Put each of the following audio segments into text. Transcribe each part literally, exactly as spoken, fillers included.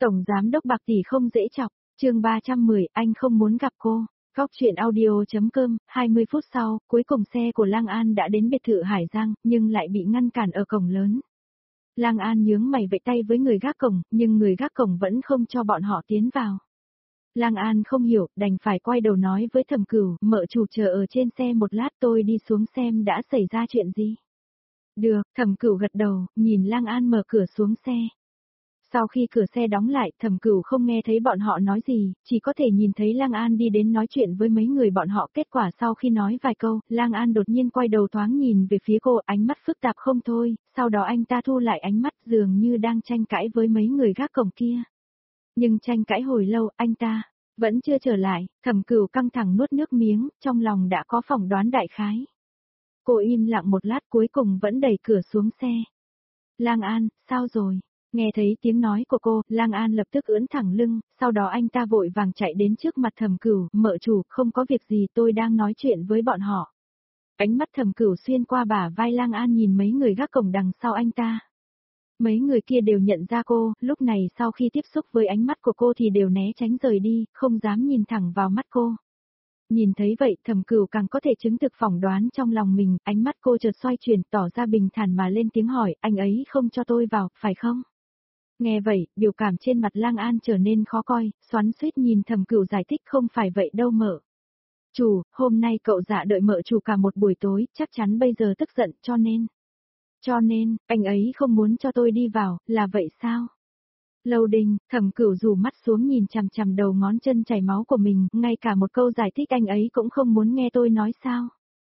Tổng giám đốc Bạc tỷ không dễ chọc, chương ba trăm mười, anh không muốn gặp cô. Góc truyện audio.com, hai mươi phút sau, cuối cùng xe của Lang An đã đến biệt thự Hải Giang, nhưng lại bị ngăn cản ở cổng lớn. Lang An nhướng mày vẫy tay với người gác cổng, nhưng người gác cổng vẫn không cho bọn họ tiến vào. Lang An không hiểu, đành phải quay đầu nói với Thẩm Cửu, mợ chủ chờ ở trên xe một lát, tôi đi xuống xem đã xảy ra chuyện gì. Được, Thẩm Cửu gật đầu, nhìn Lang An mở cửa xuống xe. Sau khi cửa xe đóng lại, Thẩm Cửu không nghe thấy bọn họ nói gì, chỉ có thể nhìn thấy Lang An đi đến nói chuyện với mấy người bọn họ. Kết quả sau khi nói vài câu, Lang An đột nhiên quay đầu thoáng nhìn về phía cô, ánh mắt phức tạp không thôi, sau đó anh ta thu lại ánh mắt dường như đang tranh cãi với mấy người gác cổng kia. Nhưng tranh cãi hồi lâu, anh ta vẫn chưa trở lại. Thẩm Cửu căng thẳng nuốt nước miếng, trong lòng đã có phỏng đoán đại khái. Cô im lặng một lát cuối cùng vẫn đẩy cửa xuống xe. Lang An, sao rồi? Nghe thấy tiếng nói của cô, Lang An lập tức ưỡn thẳng lưng, sau đó anh ta vội vàng chạy đến trước mặt Thẩm Cửu, mợ chủ, không có việc gì, tôi đang nói chuyện với bọn họ. Ánh mắt Thẩm Cửu xuyên qua bả vai Lang An nhìn mấy người gác cổng đằng sau anh ta. Mấy người kia đều nhận ra cô, lúc này sau khi tiếp xúc với ánh mắt của cô thì đều né tránh rời đi, không dám nhìn thẳng vào mắt cô. Nhìn thấy vậy, Thẩm Cửu càng có thể chứng thực phỏng đoán trong lòng mình, ánh mắt cô chợt xoay chuyển, tỏ ra bình thản mà lên tiếng hỏi, anh ấy không cho tôi vào, phải không? Nghe vậy, biểu cảm trên mặt Lang An trở nên khó coi, xoắn xuýt nhìn Thẩm Cửu giải thích, không phải vậy đâu mợ. Chủ, hôm nay cậu Dạ đợi mợ chủ cả một buổi tối, chắc chắn bây giờ tức giận, cho nên. Cho nên, anh ấy không muốn cho tôi đi vào, là vậy sao? Lâu Đình, Thẩm Cửu rủ mắt xuống nhìn chằm chằm đầu ngón chân chảy máu của mình, ngay cả một câu giải thích anh ấy cũng không muốn nghe tôi nói sao?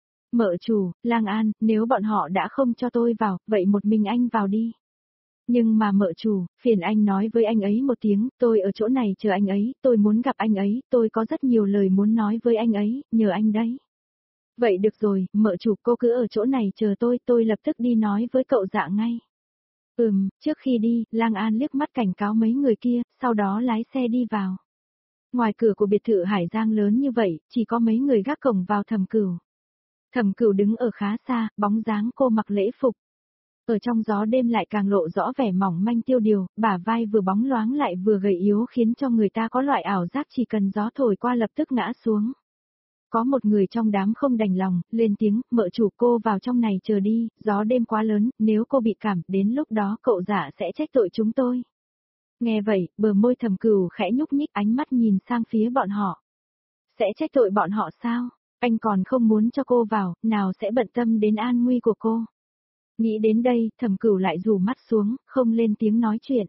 Mợ chủ, Lang An, nếu bọn họ đã không cho tôi vào, vậy một mình anh vào đi. Nhưng mà mợ chủ, phiền anh nói với anh ấy một tiếng, tôi ở chỗ này chờ anh ấy, tôi muốn gặp anh ấy, tôi có rất nhiều lời muốn nói với anh ấy, nhờ anh đấy. Vậy được rồi, mợ chủ, cô cứ ở chỗ này chờ tôi, tôi lập tức đi nói với cậu Dạ ngay. Ừm, trước khi đi, Lang An liếc mắt cảnh cáo mấy người kia, sau đó lái xe đi vào. Ngoài cửa của biệt thự Hải Giang lớn như vậy, chỉ có mấy người gác cổng vào Thẩm Cửu. Thẩm Cửu đứng ở khá xa, bóng dáng cô mặc lễ phục. Ở trong gió đêm lại càng lộ rõ vẻ mỏng manh tiêu điều, bả vai vừa bóng loáng lại vừa gầy yếu khiến cho người ta có loại ảo giác chỉ cần gió thổi qua lập tức ngã xuống. Có một người trong đám không đành lòng, lên tiếng, mợ chủ, cô vào trong này chờ đi, gió đêm quá lớn, nếu cô bị cảm, đến lúc đó cậu Dạ sẽ trách tội chúng tôi. Nghe vậy, bờ môi Thẩm Cửu khẽ nhúc nhích, ánh mắt nhìn sang phía bọn họ. Sẽ trách tội bọn họ sao? Anh còn không muốn cho cô vào, nào sẽ bận tâm đến an nguy của cô. Nghĩ đến đây, Thẩm Cửu lại rủ mắt xuống, không lên tiếng nói chuyện.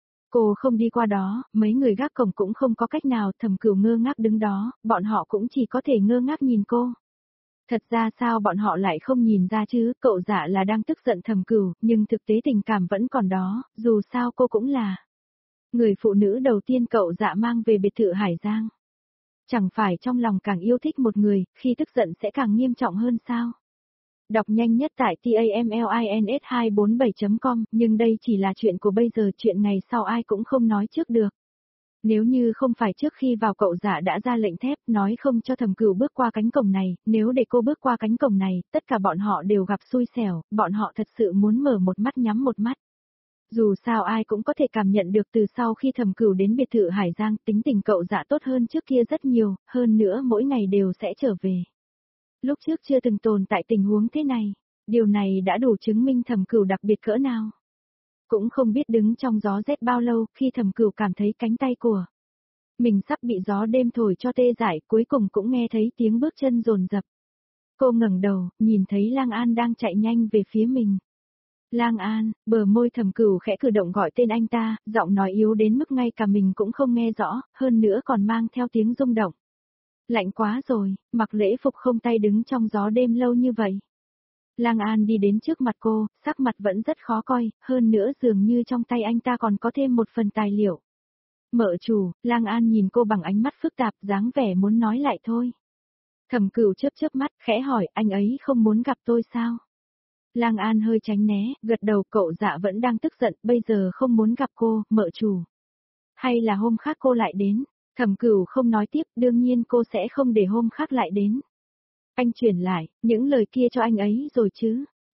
Cô không đi qua đó, mấy người gác cổng cũng không có cách nào, Thẩm Cửu ngơ ngác đứng đó, bọn họ cũng chỉ có thể ngơ ngác nhìn cô. Thật ra sao bọn họ lại không nhìn ra chứ, cậu Dạ là đang tức giận Thẩm Cửu, nhưng thực tế tình cảm vẫn còn đó, dù sao cô cũng là người phụ nữ đầu tiên cậu Dạ mang về biệt thự Hải Giang. Chẳng phải trong lòng càng yêu thích một người, khi tức giận sẽ càng nghiêm trọng hơn sao? Đọc nhanh nhất tại tamlins hai bốn bảy chấm com, nhưng đây chỉ là chuyện của bây giờ, chuyện ngày sau ai cũng không nói trước được. Nếu như không phải trước khi vào cậu Dạ đã ra lệnh thép, nói không cho Thẩm Cửu bước qua cánh cổng này, nếu để cô bước qua cánh cổng này, tất cả bọn họ đều gặp xui xẻo, bọn họ thật sự muốn mở một mắt nhắm một mắt. Dù sao ai cũng có thể cảm nhận được từ sau khi Thẩm Cửu đến biệt thự Hải Giang, tính tình cậu Dạ tốt hơn trước kia rất nhiều, hơn nữa mỗi ngày đều sẽ trở về. Lúc trước chưa từng tồn tại tình huống thế này, điều này đã đủ chứng minh Thẩm Cửu đặc biệt cỡ nào. Cũng không biết đứng trong gió rét bao lâu, khi Thẩm Cửu cảm thấy cánh tay của mình sắp bị gió đêm thổi cho tê dại, cuối cùng cũng nghe thấy tiếng bước chân dồn dập. Cô ngẩng đầu, nhìn thấy Lang An đang chạy nhanh về phía mình. Lang An, bờ môi Thẩm Cửu khẽ cử động gọi tên anh ta, giọng nói yếu đến mức ngay cả mình cũng không nghe rõ, hơn nữa còn mang theo tiếng rung động. Lạnh quá rồi, mặc lễ phục không tay đứng trong gió đêm lâu như vậy. Lang An đi đến trước mặt cô, sắc mặt vẫn rất khó coi, hơn nữa dường như trong tay anh ta còn có thêm một phần tài liệu. Mợ chủ, Lang An nhìn cô bằng ánh mắt phức tạp, dáng vẻ muốn nói lại thôi. Thẩm Cửu chớp chớp mắt, khẽ hỏi, anh ấy không muốn gặp tôi sao? Lang An hơi tránh né, gật đầu, cậu Dạ vẫn đang tức giận, bây giờ không muốn gặp cô, mợ chủ. Hay là hôm khác cô lại đến? Thẩm Cửu không nói tiếp, đương nhiên cô sẽ không để hôm khác lại đến. Anh chuyển lại, những lời kia cho anh ấy rồi chứ.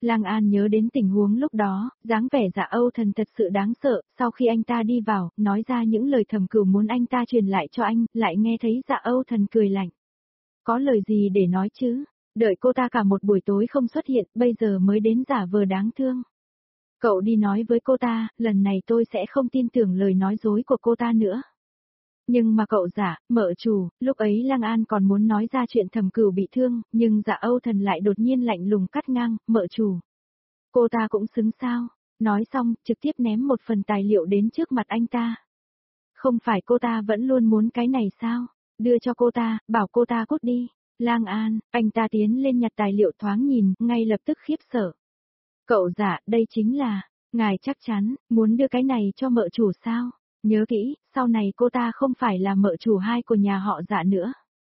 Lang An nhớ đến tình huống lúc đó, dáng vẻ Dạ Âu Thần thật sự đáng sợ, sau khi anh ta đi vào, nói ra những lời thầm cửu muốn anh ta truyền lại cho anh, lại nghe thấy Dạ Âu Thần cười lạnh. Có lời gì để nói chứ? Đợi cô ta cả một buổi tối không xuất hiện, bây giờ mới đến giả vờ đáng thương. Cậu đi nói với cô ta, lần này tôi sẽ không tin tưởng lời nói dối của cô ta nữa. Nhưng mà cậu giả, mợ chủ, lúc ấy Lang An còn muốn nói ra chuyện thầm cửu bị thương, nhưng Dạ Âu Thần lại đột nhiên lạnh lùng cắt ngang, mợ chủ. Cô ta cũng xứng sao? Nói xong, trực tiếp ném một phần tài liệu đến trước mặt anh ta. Không phải cô ta vẫn luôn muốn cái này sao? Đưa cho cô ta, bảo cô ta cút đi. Lang An, anh ta tiến lên nhặt tài liệu thoáng nhìn, ngay lập tức khiếp sợ. Cậu giả, đây chính là, ngài chắc chắn, muốn đưa cái này cho mợ chủ sao? Nhớ kỹ, sau này cô ta không phải là mợ chủ hai của nhà họ Dạ nữa.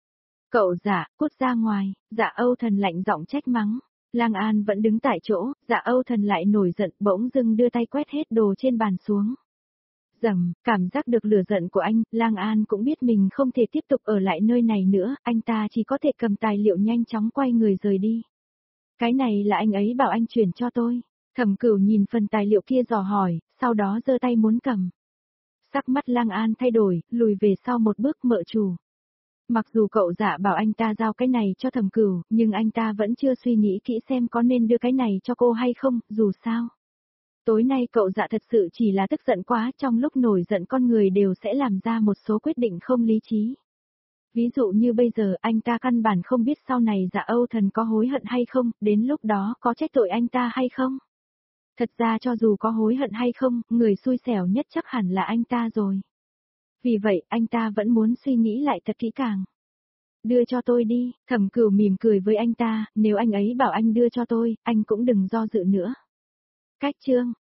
Cậu giả, cút ra ngoài, Dạ Âu Thần lạnh giọng trách mắng. Lang An vẫn đứng tại chỗ, Dạ Âu Thần lại nổi giận, bỗng dưng đưa tay quét hết đồ trên bàn xuống. Dầm, cảm giác được lửa giận của anh, Lang An cũng biết mình không thể tiếp tục ở lại nơi này nữa, anh ta chỉ có thể cầm tài liệu nhanh chóng quay người rời đi. Cái này là anh ấy bảo anh chuyển cho tôi. Thẩm Cửu nhìn phần tài liệu kia dò hỏi, sau đó giơ tay muốn cầm. Sắc mắt Lang An thay đổi, lùi về sau một bước, mợ chủ. Mặc dù cậu Dạ bảo anh ta giao cái này cho Thẩm Cửu, nhưng anh ta vẫn chưa suy nghĩ kỹ xem có nên đưa cái này cho cô hay không, dù sao. Tối nay cậu Dạ thật sự chỉ là tức giận quá, trong lúc nổi giận con người đều sẽ làm ra một số quyết định không lý trí. Ví dụ như bây giờ anh ta căn bản không biết sau này Dạ Âu Thần có hối hận hay không, đến lúc đó có trách tội anh ta hay không. Thật ra cho dù có hối hận hay không, người xui xẻo nhất chắc hẳn là anh ta rồi. Vì vậy, anh ta vẫn muốn suy nghĩ lại thật kỹ càng. Đưa cho tôi đi, Thẩm Cửu mỉm cười với anh ta, nếu anh ấy bảo anh đưa cho tôi, anh cũng đừng do dự nữa. Cách chương